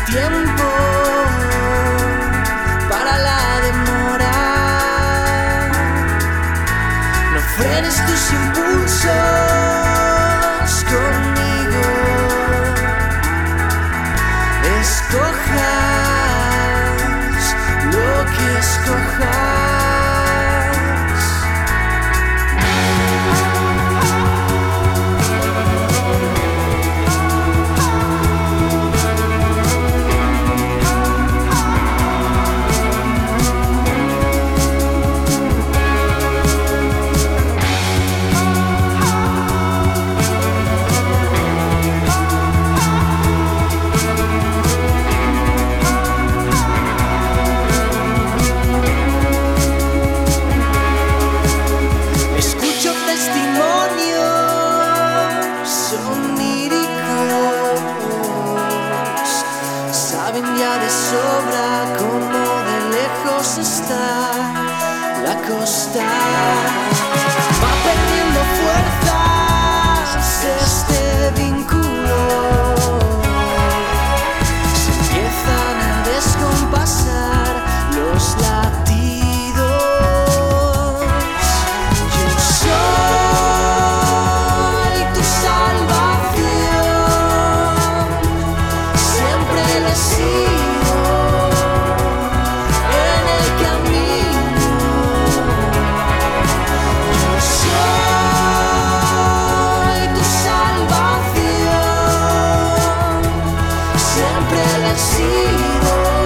tiempo para la demora. No frenes tus impulsos conmigo. Escojas lo que escojas. Saben ya de sobra cómo de lejos está la costa. Va perdiendo fuerzas este vínculo. Se empiezan a descompasar los latidos. Yo soy tu salvación. Siempre lo he sido en el camino. Yo soy tu salvación. Siempre lo he sido.